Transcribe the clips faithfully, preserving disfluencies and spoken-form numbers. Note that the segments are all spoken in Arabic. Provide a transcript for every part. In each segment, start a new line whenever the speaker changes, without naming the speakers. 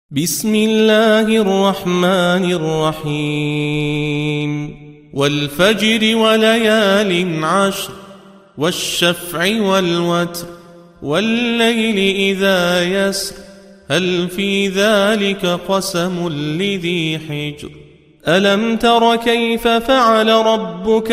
بسم الله الرحمن الرحيم والفجر وليال عشر والشفع والوتر والليل إذا يسر هل في ذلك قسم لذي حجر ألم تر كيف فعل ربك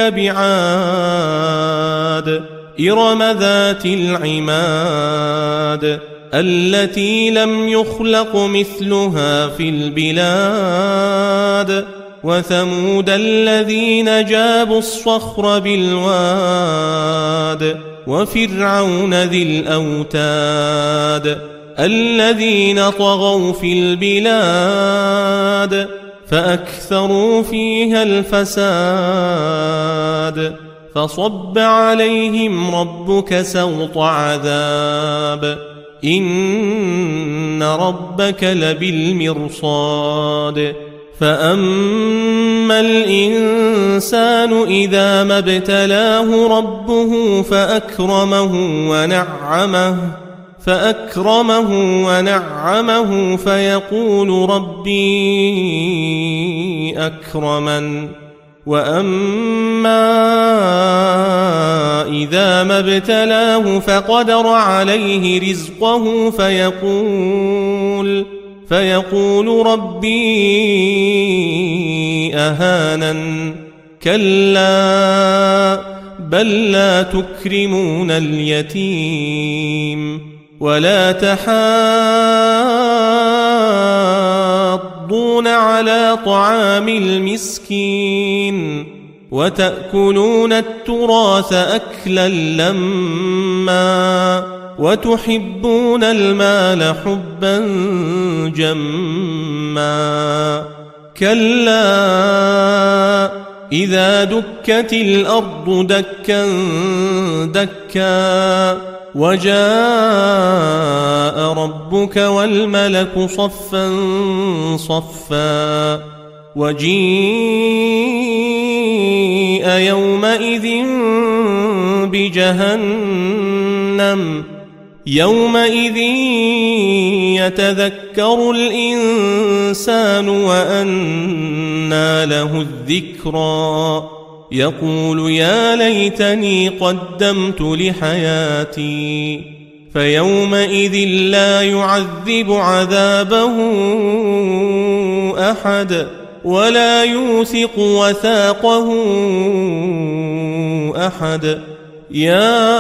بعاد إرم ذات العماد التي لم يخلق مثلها في البلاد وثمود الذين جابوا الصخر بالواد وفرعون ذي الأوتاد الذين طغوا في البلاد فأكثروا فيها الفساد فصب عليهم ربك سوط عذاب إن ربك لبالمرصاد فأما الإنسان إذا ما ابتلاه ربه فأكرمه ونعمه فأكرمه ونعمه فيقول ربي أكرمن وأما إذا ما ابتلاه فقدر عليه رزقه فيقول فيقول ربي أهانن كلا بل لا تكرمون اليتيم ولا تحاضون على طعام المسكين وتأكلون التراث أكلا لما وتحبون المال حبا جما كلا إذا دكت الأرض دكا دكا وجاء ربك والملك صفا صفا وجيء يومئذ بجهنم يومئذ يتذكر الإنسان وأنى له الذكرى يقول يا ليتني قدمت لحياتي فيومئذ لا يعذب عذابه أحد ولا يوثق وثاقه أحد يا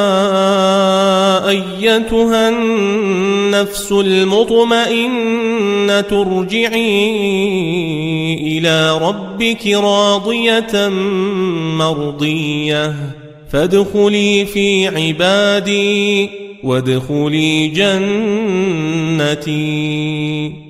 أيتها النفس المطمئنة ارجعي إلى ربك راضية مرضية فادخلي في عبادي وادخلي جنتي.